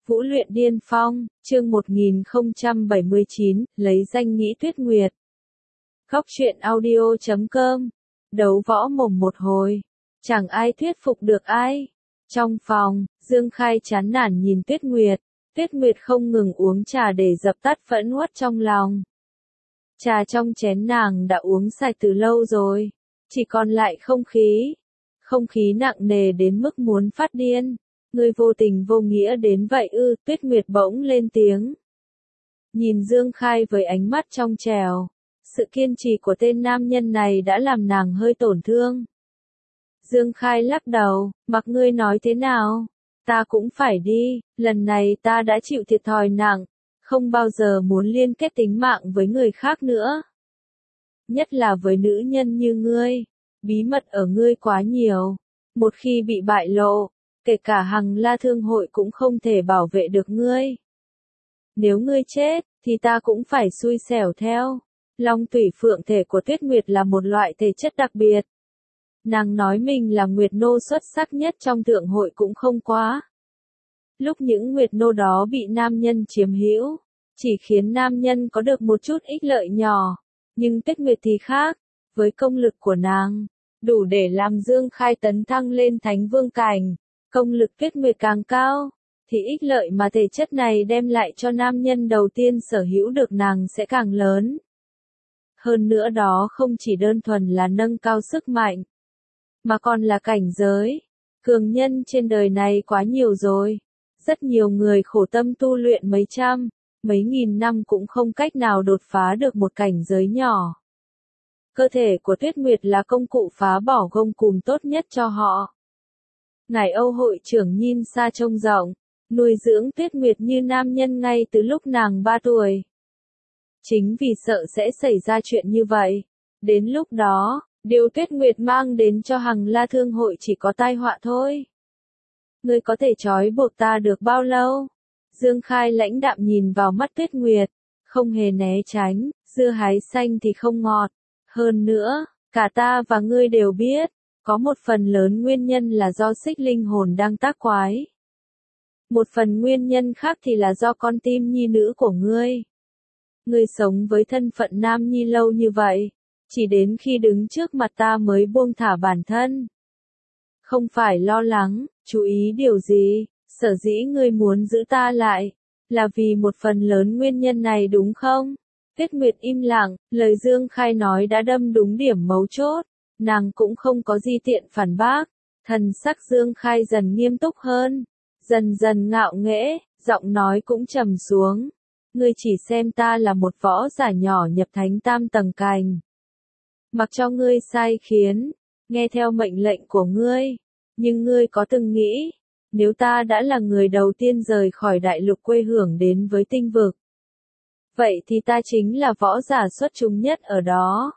Vũ luyện điên phong, chương 1079, lấy danh nghĩa Tuyết Nguyệt. Góc truyện audio.com. Đấu võ mồm một hồi. Chẳng ai thuyết phục được ai. Trong phòng, Dương Khai chán nản nhìn Tuyết Nguyệt. Tuyết Nguyệt không ngừng uống trà để dập tắt phẫn uất trong lòng. Trà trong chén nàng đã uống sạch từ lâu rồi. Chỉ còn lại không khí. Không khí nặng nề đến mức muốn phát điên. Ngươi vô tình vô nghĩa đến vậy ư? Tuyết Nguyệt bỗng lên tiếng. Nhìn Dương Khai với ánh mắt trong trẻo. Sự kiên trì của tên nam nhân này đã làm nàng hơi tổn thương. Dương Khai lắc đầu, mặc ngươi nói thế nào, ta cũng phải đi, lần này ta đã chịu thiệt thòi nặng, không bao giờ muốn liên kết tính mạng với người khác nữa. Nhất là với nữ nhân như ngươi, bí mật ở ngươi quá nhiều, một khi bị bại lộ, kể cả Hằng La Thương hội cũng không thể bảo vệ được ngươi. Nếu ngươi chết, thì ta cũng phải xui xẻo theo. Long tủy phượng thể của Tuyết Nguyệt là một loại thể chất đặc biệt. Nàng nói mình là Nguyệt Nô xuất sắc nhất trong thượng hội cũng không quá. Lúc những Nguyệt Nô đó bị nam nhân chiếm hữu, chỉ khiến nam nhân có được một chút ích lợi nhỏ. Nhưng Tuyết Nguyệt thì khác, với công lực của nàng, đủ để làm Dương Khai tấn thăng lên Thánh Vương cảnh. Công lực Tuyết Nguyệt càng cao, thì ích lợi mà thể chất này đem lại cho nam nhân đầu tiên sở hữu được nàng sẽ càng lớn. Hơn nữa đó không chỉ đơn thuần là nâng cao sức mạnh, mà còn là cảnh giới. Cường nhân trên đời này quá nhiều rồi. Rất nhiều người khổ tâm tu luyện mấy trăm, mấy nghìn năm cũng không cách nào đột phá được một cảnh giới nhỏ. Cơ thể của Tuyết Nguyệt là công cụ phá bỏ gông cùm tốt nhất cho họ. Ngài Âu hội trưởng nhìn xa trông rộng, nuôi dưỡng Tuyết Nguyệt như nam nhân ngay từ lúc nàng 3 tuổi. Chính vì sợ sẽ xảy ra chuyện như vậy. Đến lúc đó, điều Tuyết Nguyệt mang đến cho Hằng La Thương hội chỉ có tai họa thôi. Ngươi có thể trói buộc ta được bao lâu? Dương Khai lãnh đạm nhìn vào mắt Tuyết Nguyệt, không hề né tránh, dưa hái xanh thì không ngọt. Hơn nữa, cả ta và ngươi đều biết, có một phần lớn nguyên nhân là do xích linh hồn đang tác quái. Một phần nguyên nhân khác thì là do con tim nhi nữ của ngươi. Ngươi sống với thân phận nam nhi lâu như vậy, chỉ đến khi đứng trước mặt ta mới buông thả bản thân. Không phải lo lắng, chú ý điều gì, sở dĩ ngươi muốn giữ ta lại, là vì một phần lớn nguyên nhân này đúng không? Tuyết Nguyệt im lặng, lời Dương Khai nói đã đâm đúng điểm mấu chốt, nàng cũng không có gì tiện phản bác. Thần sắc Dương Khai dần nghiêm túc hơn, dần dần ngạo nghễ, giọng nói cũng trầm xuống. Ngươi chỉ xem ta là một võ giả nhỏ nhập thánh tam tầng cảnh. Mặc cho ngươi sai khiến, nghe theo mệnh lệnh của ngươi. Nhưng ngươi có từng nghĩ, nếu ta đã là người đầu tiên rời khỏi đại lục quê hưởng đến với tinh vực, vậy thì ta chính là võ giả xuất chúng nhất ở đó.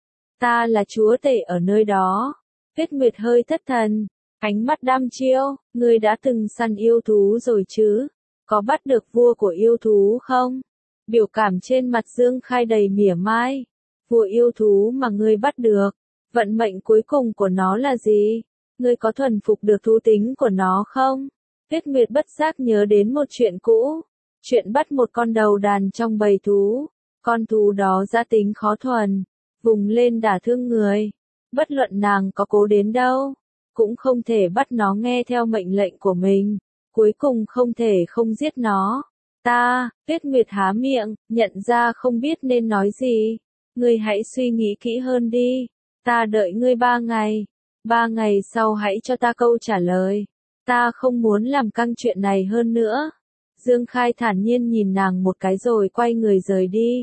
Ta là chúa tể ở nơi đó. Tuyết Nguyệt hơi thất thần, ánh mắt đăm chiêu, ngươi đã từng săn yêu thú rồi chứ? Có bắt được vua của yêu thú không? Biểu cảm trên mặt Dương Khai đầy mỉa mai. Vua yêu thú mà ngươi bắt được, vận mệnh cuối cùng của nó là gì? Ngươi có thuần phục được thú tính của nó không? Tuyết Nguyệt bất giác nhớ đến một chuyện cũ. Chuyện bắt một con đầu đàn trong bầy thú. Con thú đó dã tính khó thuần, vùng lên đả thương người. Bất luận nàng có cố đến đâu, cũng không thể bắt nó nghe theo mệnh lệnh của mình. Cuối cùng không thể không giết nó. Tuyết Nguyệt há miệng, nhận ra không biết nên nói gì. Ngươi hãy suy nghĩ kỹ hơn đi. Ta đợi ngươi 3 ngày. 3 ngày sau hãy cho ta câu trả lời. Ta không muốn làm căng chuyện này hơn nữa. Dương Khai thản nhiên nhìn nàng một cái rồi quay người rời đi.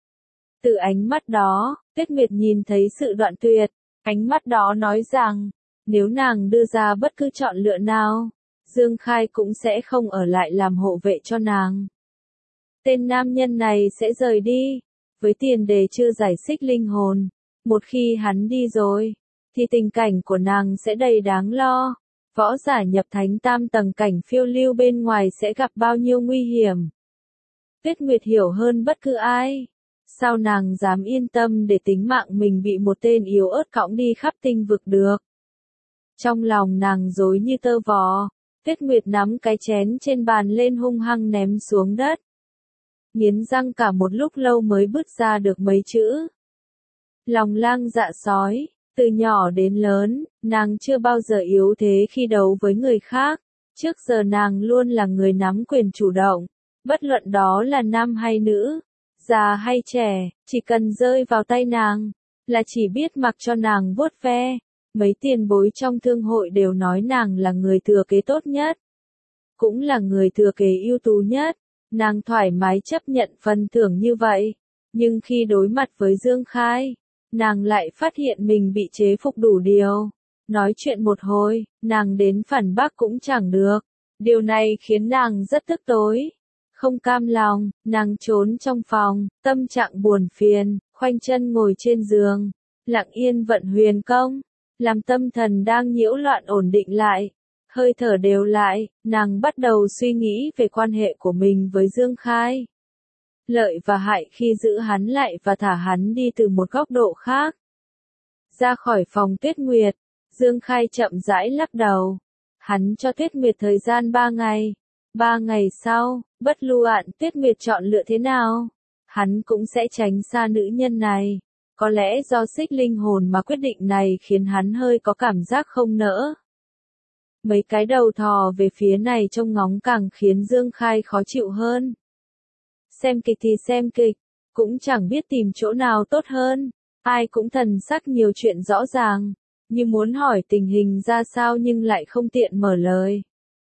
Từ ánh mắt đó, Tuyết Nguyệt nhìn thấy sự đoạn tuyệt. Ánh mắt đó nói rằng, nếu nàng đưa ra bất cứ chọn lựa nào, Dương Khai cũng sẽ không ở lại làm hộ vệ cho nàng. Tên nam nhân này sẽ rời đi, với tiền đề chưa giải xích linh hồn. Một khi hắn đi rồi, thì tình cảnh của nàng sẽ đầy đáng lo. Võ giả nhập thánh tam tầng cảnh phiêu lưu bên ngoài sẽ gặp bao nhiêu nguy hiểm. Tuyết Nguyệt hiểu hơn bất cứ ai. Sao nàng dám yên tâm để tính mạng mình bị một tên yếu ớt cõng đi khắp tinh vực được? Trong lòng nàng rối như tơ vò. Tuyết Nguyệt nắm cái chén trên bàn lên hung hăng ném xuống đất. Nghiến răng cả một lúc lâu mới bứt ra được mấy chữ. Lòng lang dạ sói, từ nhỏ đến lớn, nàng chưa bao giờ yếu thế khi đấu với người khác. Trước giờ nàng luôn là người nắm quyền chủ động, bất luận đó là nam hay nữ, già hay trẻ, chỉ cần rơi vào tay nàng, là chỉ biết mặc cho nàng vuốt ve. Mấy tiền bối trong thương hội đều nói nàng là người thừa kế tốt nhất, cũng là người thừa kế ưu tú nhất. Nàng thoải mái chấp nhận phần thưởng như vậy, nhưng khi đối mặt với Dương Khai, nàng lại phát hiện mình bị chế phục đủ điều. Nói chuyện một hồi, nàng đến phản bác cũng chẳng được. Điều này khiến nàng rất tức tối. Không cam lòng, nàng trốn trong phòng, tâm trạng buồn phiền, khoanh chân ngồi trên giường, lặng yên vận huyền công, làm tâm thần đang nhiễu loạn ổn định lại. Hơi thở đều lại, nàng bắt đầu suy nghĩ về quan hệ của mình với Dương Khai. Lợi và hại khi giữ hắn lại và thả hắn đi từ một góc độ khác. Ra khỏi phòng Tuyết Nguyệt, Dương Khai chậm rãi lắc đầu. Hắn cho Tuyết Nguyệt thời gian 3 ngày. 3 ngày sau, bất luận Tuyết Nguyệt chọn lựa thế nào, hắn cũng sẽ tránh xa nữ nhân này. Có lẽ do xích linh hồn mà quyết định này khiến hắn hơi có cảm giác không nỡ. Mấy cái đầu thò về phía này trông ngóng càng khiến Dương Khai khó chịu hơn. Xem kịch thì xem kịch, cũng chẳng biết tìm chỗ nào tốt hơn. Ai cũng thần sắc nhiều chuyện rõ ràng, như muốn hỏi tình hình ra sao nhưng lại không tiện mở lời.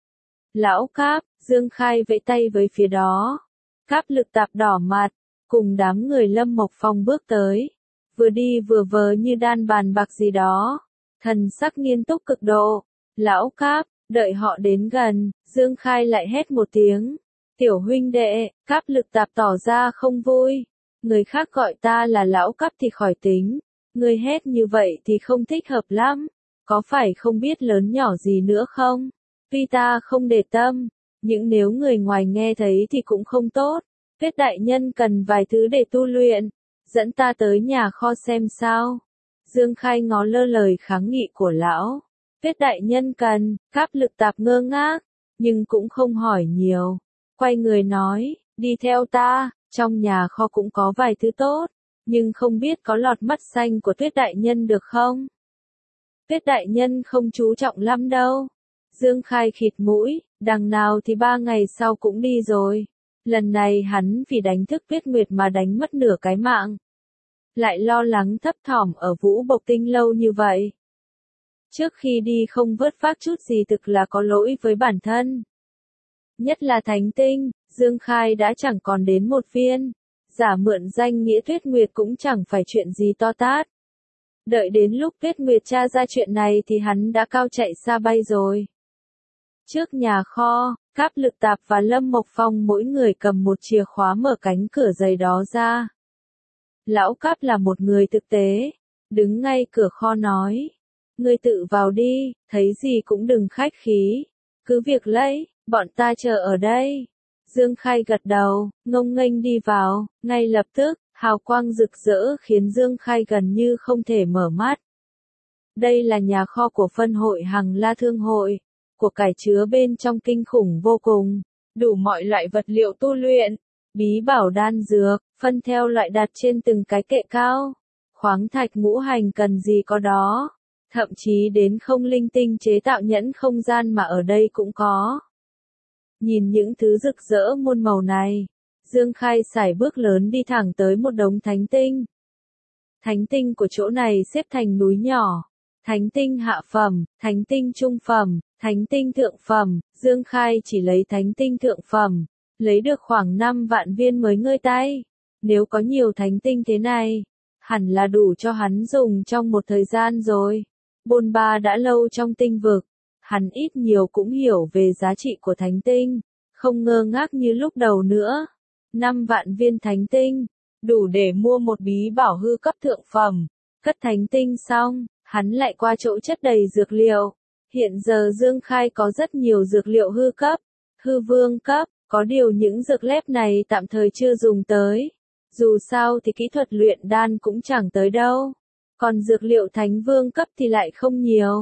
Lão Cáp, Dương Khai vẫy tay với phía đó. Cáp Lực Tạp đỏ mặt, cùng đám người Lâm Mộc Phong bước tới. Vừa đi vừa vờ như đan bàn bạc gì đó. Thần sắc nghiêm túc cực độ. Lão Cáp, đợi họ đến gần, Dương Khai lại hét một tiếng. Tiểu huynh đệ, Cáp Lực Tạp tỏ ra không vui. Người khác gọi ta là Lão Cáp thì khỏi tính. Người hét như vậy thì không thích hợp lắm. Có phải không biết lớn nhỏ gì nữa không? Tuy ta không để tâm, nhưng nếu người ngoài nghe thấy thì cũng không tốt. Tuyết đại nhân cần vài thứ để tu luyện. Dẫn ta tới nhà kho xem sao. Dương Khai ngó lơ lời kháng nghị của lão. Tuyết đại nhân cần, Cáp Lực Tạp ngơ ngác, nhưng cũng không hỏi nhiều. Quay người nói, đi theo ta, trong nhà kho cũng có vài thứ tốt, nhưng không biết có lọt mắt xanh của Tuyết đại nhân được không? Tuyết đại nhân không chú trọng lắm đâu. Dương Khai khịt mũi, đằng nào thì 3 ngày sau cũng đi rồi. Lần này hắn vì đánh thức Tuyết Nguyệt mà đánh mất nửa cái mạng. Lại lo lắng thấp thỏm ở Vũ Bộc Tinh lâu như vậy. Trước khi đi không vớt vát chút gì thực là có lỗi với bản thân. Nhất là thánh tinh, Dương Khai đã chẳng còn đến một viên. Giả mượn danh nghĩa Tuyết Nguyệt cũng chẳng phải chuyện gì to tát. Đợi đến lúc Tuyết Nguyệt tra ra chuyện này thì hắn đã cao chạy xa bay rồi. Trước nhà kho, Cáp Lực Tạp và Lâm Mộc Phong mỗi người cầm một chìa khóa mở cánh cửa dày đó ra. Lão Cáp là một người thực tế, đứng ngay cửa kho nói. Ngươi tự vào đi, thấy gì cũng đừng khách khí. Cứ việc lấy, bọn ta chờ ở đây. Dương Khai gật đầu, ngông nghênh đi vào, ngay lập tức, hào quang rực rỡ khiến Dương Khai gần như không thể mở mắt. Đây là nhà kho của phân hội Hằng La Thương hội, của cải chứa bên trong kinh khủng vô cùng, đủ mọi loại vật liệu tu luyện, bí bảo đan dược, phân theo loại đặt trên từng cái kệ cao, khoáng thạch ngũ hành cần gì có đó, thậm chí đến không linh tinh chế tạo nhẫn không gian mà ở đây cũng có. Nhìn những thứ rực rỡ muôn màu này, Dương Khai sải bước lớn đi thẳng tới một đống thánh tinh. Thánh tinh của chỗ này xếp thành núi nhỏ. Thánh tinh hạ phẩm, thánh tinh trung phẩm, thánh tinh thượng phẩm. Dương Khai chỉ lấy thánh tinh thượng phẩm, lấy được khoảng 5 vạn viên mới ngơi tay. Nếu có nhiều thánh tinh thế này, hẳn là đủ cho hắn dùng trong một thời gian rồi. Bôn ba đã lâu trong tinh vực, hắn ít nhiều cũng hiểu về giá trị của thánh tinh, không ngơ ngác như lúc đầu nữa. 5 vạn viên thánh tinh, đủ để mua một bí bảo hư cấp thượng phẩm. Cất thánh tinh xong, hắn lại qua chỗ chất đầy dược liệu. Hiện giờ Dương Khai có rất nhiều dược liệu hư cấp, hư vương cấp, có điều những dược lép này tạm thời chưa dùng tới. Dù sao thì kỹ thuật luyện đan cũng chẳng tới đâu. Còn dược liệu thánh vương cấp thì lại không nhiều.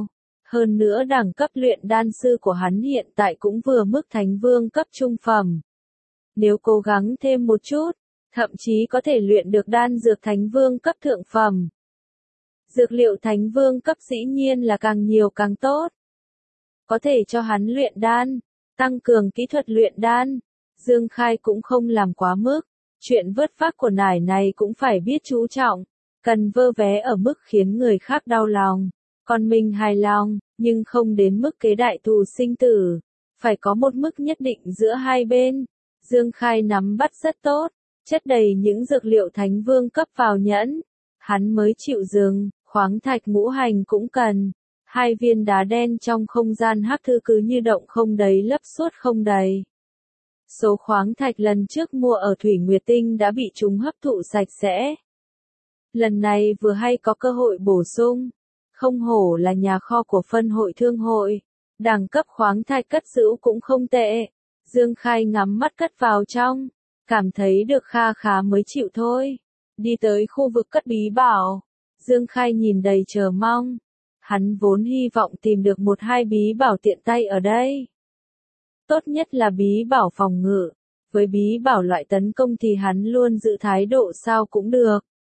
Hơn nữa đẳng cấp luyện đan sư của hắn hiện tại cũng vừa mức thánh vương cấp trung phẩm. Nếu cố gắng thêm một chút, thậm chí có thể luyện được đan dược thánh vương cấp thượng phẩm. Dược liệu thánh vương cấp dĩ nhiên là càng nhiều càng tốt. Có thể cho hắn luyện đan, tăng cường kỹ thuật luyện đan. Dương Khai cũng không làm quá mức. Chuyện vớt vát của nải này cũng phải biết chú trọng. Cần vơ vé ở mức khiến người khác đau lòng. Còn mình hài lòng, nhưng không đến mức kế đại thù sinh tử. Phải có một mức nhất định giữa hai bên. Dương Khai nắm bắt rất tốt. Chất đầy những dược liệu thánh vương cấp vào nhẫn. Hắn mới chịu dừng, khoáng thạch ngũ hành cũng cần. 2 viên đá đen trong không gian hắc thư cứ như động không đầy lấp suốt không đầy. Số khoáng thạch lần trước mua ở Thủy Nguyệt Tinh đã bị chúng hấp thụ sạch sẽ. Lần này vừa hay có cơ hội bổ sung. Không hổ là nhà kho của phân hội thương hội. Đẳng cấp khoáng thạch cất giữ cũng không tệ. Dương Khai ngắm mắt cất vào trong. Cảm thấy được kha khá mới chịu thôi. Đi tới khu vực cất bí bảo. Dương Khai nhìn đầy chờ mong. Hắn vốn hy vọng tìm được 1-2 bí bảo tiện tay ở đây. Tốt nhất là bí bảo phòng ngự. Với bí bảo loại tấn công thì hắn luôn giữ thái độ sao cũng được.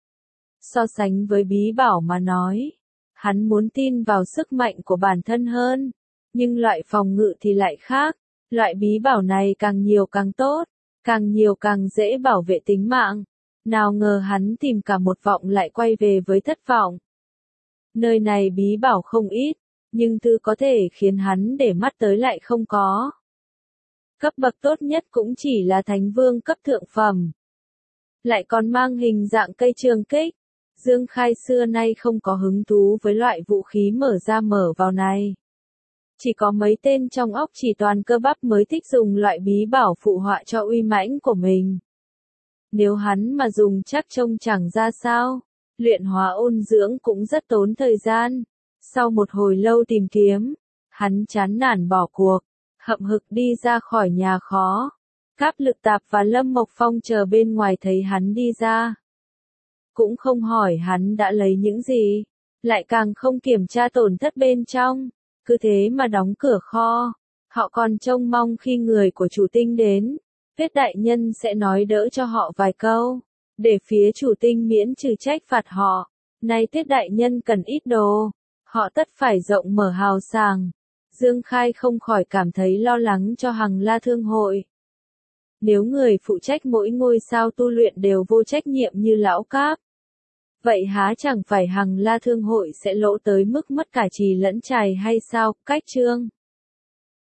So sánh với bí bảo mà nói, hắn muốn tin vào sức mạnh của bản thân hơn. Nhưng loại phòng ngự thì lại khác. Loại bí bảo này càng nhiều càng tốt. Càng nhiều càng dễ bảo vệ tính mạng. Nào ngờ hắn tìm cả một vọng lại quay về với thất vọng. Nơi này bí bảo không ít, nhưng thứ có thể khiến hắn để mắt tới lại không có. Cấp bậc tốt nhất cũng chỉ là thánh vương cấp thượng phẩm. Lại còn mang hình dạng cây trường kích. Dương Khai xưa nay không có hứng thú với loại vũ khí mở ra mở vào này. Chỉ có mấy tên trong óc chỉ toàn cơ bắp mới thích dùng loại bí bảo phụ họa cho uy mãnh của mình. Nếu hắn mà dùng chắc trông chẳng ra sao. Luyện hóa ôn dưỡng cũng rất tốn thời gian. Sau một hồi lâu tìm kiếm, hắn chán nản bỏ cuộc, hậm hực đi ra khỏi nhà kho. Cáp Lực Tạp và Lâm Mộc Phong chờ bên ngoài thấy hắn đi ra. Cũng không hỏi hắn đã lấy những gì, lại càng không kiểm tra tổn thất bên trong, cứ thế mà đóng cửa kho. Họ còn trông mong khi người của chủ tinh đến, Tuyết đại nhân sẽ nói đỡ cho họ vài câu. Để phía chủ tinh miễn trừ trách phạt họ. Nay Tuyết đại nhân cần ít đồ. Họ tất phải rộng mở hào sảng. Dương Khai không khỏi cảm thấy lo lắng cho Hằng La Thương hội. Nếu người phụ trách mỗi ngôi sao tu luyện đều vô trách nhiệm như lão Cáp. Vậy há chẳng phải Hằng La Thương hội sẽ lỗ tới mức mất cả trì lẫn chài hay sao? Cách chương